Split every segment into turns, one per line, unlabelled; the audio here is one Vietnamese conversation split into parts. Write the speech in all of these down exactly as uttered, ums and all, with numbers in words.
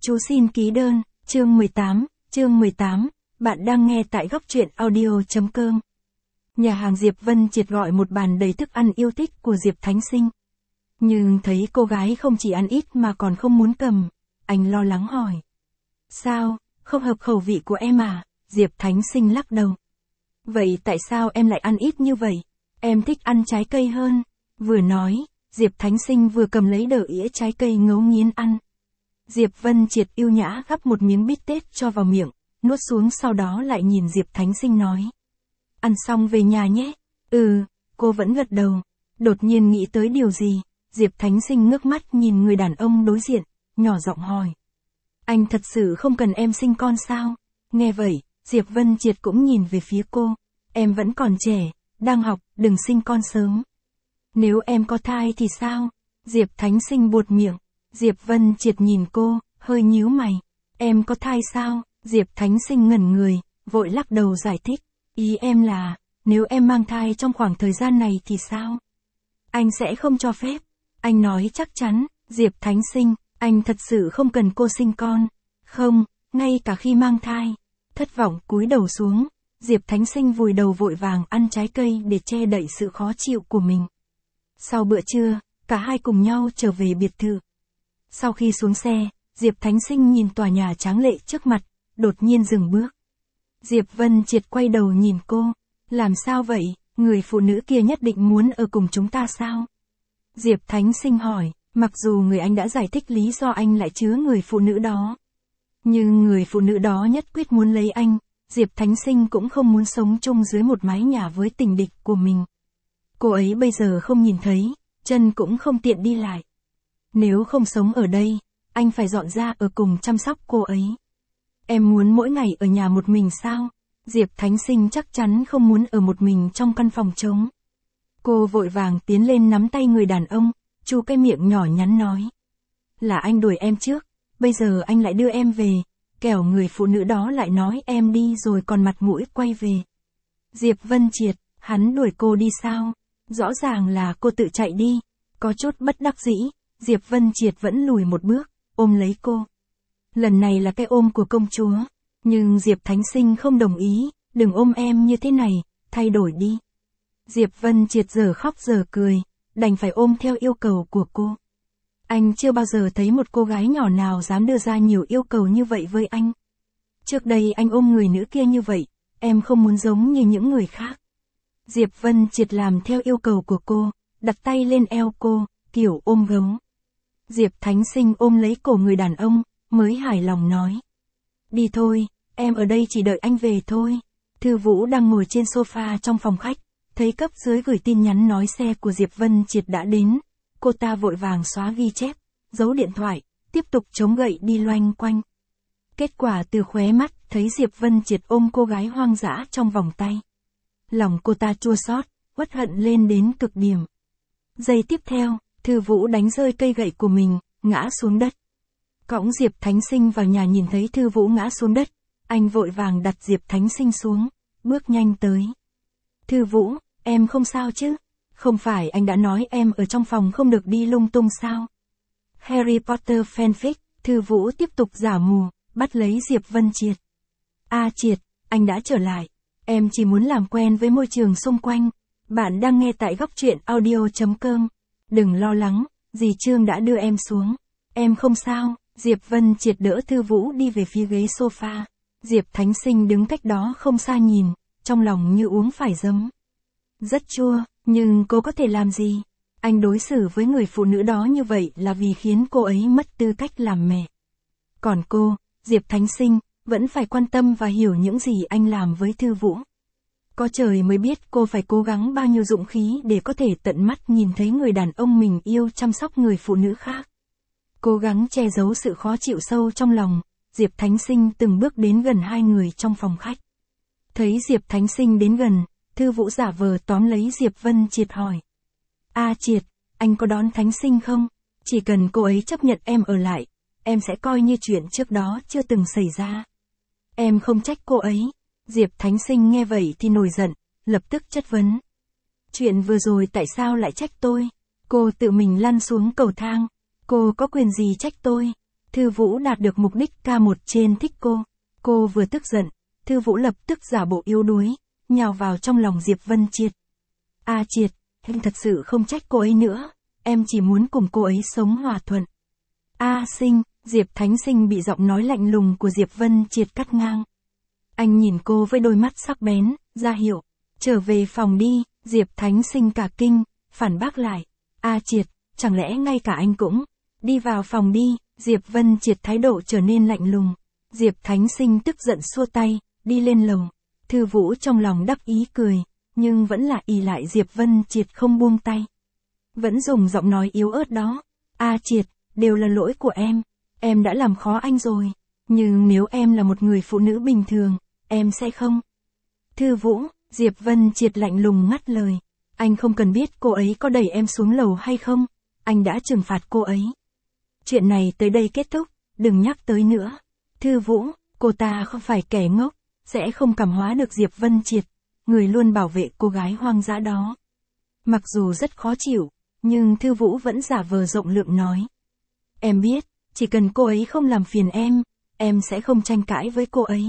Chú xin ký đơn, chương mười tám, chương mười tám, bạn đang nghe tại góc truyện audio.com. Nhà hàng Diệp Vân Triệt gọi một bàn đầy thức ăn yêu thích của Diệp Thánh Sinh. Nhưng thấy cô gái không chỉ ăn ít mà còn không muốn cầm, anh lo lắng hỏi. Sao, không hợp khẩu vị của em à? Diệp Thánh Sinh lắc đầu. Vậy tại sao em lại ăn ít như vậy? Em thích ăn trái cây hơn. Vừa nói, Diệp Thánh Sinh vừa cầm lấy đỡ ĩa trái cây ngấu nghiến ăn. Diệp Vân Triệt yêu nhã gắp một miếng bít tết cho vào miệng, nuốt xuống sau đó lại nhìn Diệp Thánh Sinh nói. Ăn xong về nhà nhé. Ừ, cô vẫn gật đầu. Đột nhiên nghĩ tới điều gì, Diệp Thánh Sinh ngước mắt nhìn người đàn ông đối diện, nhỏ giọng hỏi. Anh thật sự không cần em sinh con sao? Nghe vậy, Diệp Vân Triệt cũng nhìn về phía cô. Em vẫn còn trẻ, đang học, đừng sinh con sớm. Nếu em có thai thì sao? Diệp Thánh Sinh buột miệng. Diệp Vân Triệt nhìn cô, hơi nhíu mày. Em có thai sao? Diệp Thánh Sinh ngẩn người, vội lắc đầu giải thích. Ý em là, nếu em mang thai trong khoảng thời gian này thì sao? Anh sẽ không cho phép. Anh nói chắc chắn. Diệp Thánh Sinh, anh thật sự không cần cô sinh con. Không, ngay cả khi mang thai. Thất vọng cúi đầu xuống, Diệp Thánh Sinh vùi đầu vội vàng ăn trái cây để che đậy sự khó chịu của mình. Sau bữa trưa, cả hai cùng nhau trở về biệt thự. Sau khi xuống xe, Diệp Thánh Sinh nhìn tòa nhà tráng lệ trước mặt, đột nhiên dừng bước. Diệp Vân Triệt quay đầu nhìn cô. Làm sao vậy, người phụ nữ kia nhất định muốn ở cùng chúng ta sao? Diệp Thánh Sinh hỏi, mặc dù người anh đã giải thích lý do anh lại chứa người phụ nữ đó. Nhưng người phụ nữ đó nhất quyết muốn lấy anh, Diệp Thánh Sinh cũng không muốn sống chung dưới một mái nhà với tình địch của mình. Cô ấy bây giờ không nhìn thấy, chân cũng không tiện đi lại. Nếu không sống ở đây, anh phải dọn ra ở cùng chăm sóc cô ấy. Em muốn mỗi ngày ở nhà một mình sao? Diệp Thánh Sinh chắc chắn không muốn ở một mình trong căn phòng trống. Cô vội vàng tiến lên nắm tay người đàn ông, chu cái miệng nhỏ nhắn nói. Là anh đuổi em trước, bây giờ anh lại đưa em về, kẻo người phụ nữ đó lại nói em đi rồi còn mặt mũi quay về. Diệp Vân Triệt, hắn đuổi cô đi sao? Rõ ràng là cô tự chạy đi. Có chút bất đắc dĩ, Diệp Vân Triệt vẫn lùi một bước, ôm lấy cô. Lần này là cái ôm của công chúa, nhưng Diệp Thánh Sinh không đồng ý, đừng ôm em như thế này, thay đổi đi. Diệp Vân Triệt giờ khóc giờ cười, đành phải ôm theo yêu cầu của cô. Anh chưa bao giờ thấy một cô gái nhỏ nào dám đưa ra nhiều yêu cầu như vậy với anh. Trước đây anh ôm người nữ kia như vậy, em không muốn giống như những người khác. Diệp Vân Triệt làm theo yêu cầu của cô, đặt tay lên eo cô, kiểu ôm gấu. Diệp Thánh Sinh ôm lấy cổ người đàn ông, mới hài lòng nói. Đi thôi, em ở đây chỉ đợi anh về thôi. Thư Vũ đang ngồi trên sofa trong phòng khách, thấy cấp dưới gửi tin nhắn nói xe của Diệp Vân Triệt đã đến. Cô ta vội vàng xóa ghi chép, giấu điện thoại, tiếp tục chống gậy đi loanh quanh. Kết quả từ khóe mắt, thấy Diệp Vân Triệt ôm cô gái hoang dã trong vòng tay. Lòng cô ta chua xót, uất hận lên đến cực điểm. Giây tiếp theo, Thư Vũ đánh rơi cây gậy của mình, ngã xuống đất. Cõng Diệp Thánh Sinh vào nhà nhìn thấy Thư Vũ ngã xuống đất, anh vội vàng đặt Diệp Thánh Sinh xuống, bước nhanh tới. Thư Vũ, em không sao chứ? Không phải anh đã nói em ở trong phòng không được đi lung tung sao? Harry Potter fanfic, Thư Vũ tiếp tục giả mù, bắt lấy Diệp Vân Triệt. A Triệt, anh đã trở lại. Em chỉ muốn làm quen với môi trường xung quanh. Bạn đang nghe tại góc truyện audio.com. Đừng lo lắng, dì Trương đã đưa em xuống. Em không sao. Diệp Vân Triệt đỡ Thư Vũ đi về phía ghế sofa. Diệp Thánh Sinh đứng cách đó không xa nhìn, trong lòng như uống phải giấm. Rất chua, nhưng cô có thể làm gì? Anh đối xử với người phụ nữ đó như vậy là vì khiến cô ấy mất tư cách làm mẹ. Còn cô, Diệp Thánh Sinh, vẫn phải quan tâm và hiểu những gì anh làm với Thư Vũ. Có trời mới biết cô phải cố gắng bao nhiêu dũng khí để có thể tận mắt nhìn thấy người đàn ông mình yêu chăm sóc người phụ nữ khác. Cố gắng che giấu sự khó chịu sâu trong lòng, Diệp Thánh Sinh từng bước đến gần hai người trong phòng khách. Thấy Diệp Thánh Sinh đến gần, Thư Vũ giả vờ tóm lấy Diệp Vân Triệt hỏi. A Triệt, anh có đón Thánh Sinh không? Chỉ cần cô ấy chấp nhận em ở lại, em sẽ coi như chuyện trước đó chưa từng xảy ra. Em không trách cô ấy. Diệp Thánh Sinh nghe vậy thì nổi giận, lập tức chất vấn. Chuyện vừa rồi tại sao lại trách tôi? Cô tự mình lăn xuống cầu thang. Cô có quyền gì trách tôi? Thư Vũ đạt được mục đích ca một trên thích cô. Cô vừa tức giận, Thư Vũ lập tức giả bộ yếu đuối, nhào vào trong lòng Diệp Vân Triệt. A à, Triệt, em thật sự không trách cô ấy nữa, em chỉ muốn cùng cô ấy sống hòa thuận. A à, Sinh, Diệp Thánh Sinh bị giọng nói lạnh lùng của Diệp Vân Triệt cắt ngang. Anh nhìn cô với đôi mắt sắc bén, ra hiệu, trở về phòng đi. Diệp Thánh Sinh cả kinh, phản bác lại. A à, Triệt, chẳng lẽ ngay cả anh cũng, đi vào phòng đi. Diệp Vân Triệt thái độ trở nên lạnh lùng. Diệp Thánh Sinh tức giận xua tay, đi lên lầu. Thư Vũ trong lòng đắc ý cười, nhưng vẫn là ì lại Diệp Vân Triệt không buông tay. Vẫn dùng giọng nói yếu ớt đó. A à, Triệt, đều là lỗi của em, em đã làm khó anh rồi, nhưng nếu em là một người phụ nữ bình thường, em sẽ không. Thư Vũ, Diệp Vân Triệt lạnh lùng ngắt lời, anh không cần biết cô ấy có đẩy em xuống lầu hay không, anh đã trừng phạt cô ấy. Chuyện này tới đây kết thúc, đừng nhắc tới nữa. Thư Vũ, cô ta không phải kẻ ngốc, sẽ không cảm hóa được Diệp Vân Triệt, người luôn bảo vệ cô gái hoang dã đó. Mặc dù rất khó chịu, nhưng Thư Vũ vẫn giả vờ rộng lượng nói. Em biết, chỉ cần cô ấy không làm phiền em, em sẽ không tranh cãi với cô ấy.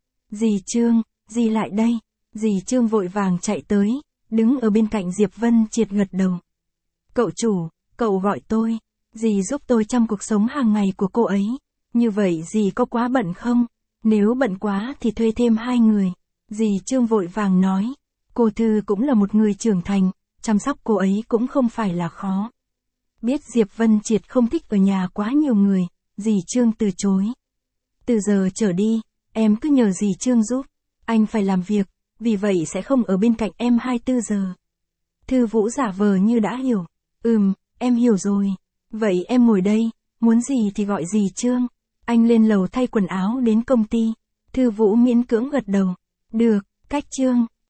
Dì Trương, dì lại đây. Dì Trương vội vàng chạy tới, đứng ở bên cạnh Diệp Vân Triệt gật đầu. Cậu chủ, cậu gọi tôi, dì giúp tôi trong cuộc sống hàng ngày của cô ấy. Như vậy dì có quá bận không? Nếu bận quá thì thuê thêm hai người. Dì Trương vội vàng nói. Cô Thư cũng là một người trưởng thành, chăm sóc cô ấy cũng không phải là khó. Biết Diệp Vân Triệt không thích ở nhà quá nhiều người, dì Trương từ chối. Từ giờ trở đi, em cứ nhờ dì Trương giúp. Anh phải làm việc, vì vậy sẽ không ở bên cạnh em hai mươi bốn giờ. Thư Vũ giả vờ như đã hiểu. Ừm, em hiểu rồi. Vậy em ngồi đây, muốn gì thì gọi dì Trương. Anh lên lầu thay quần áo đến công ty. Thư Vũ miễn cưỡng gật đầu. Được, cách Trương.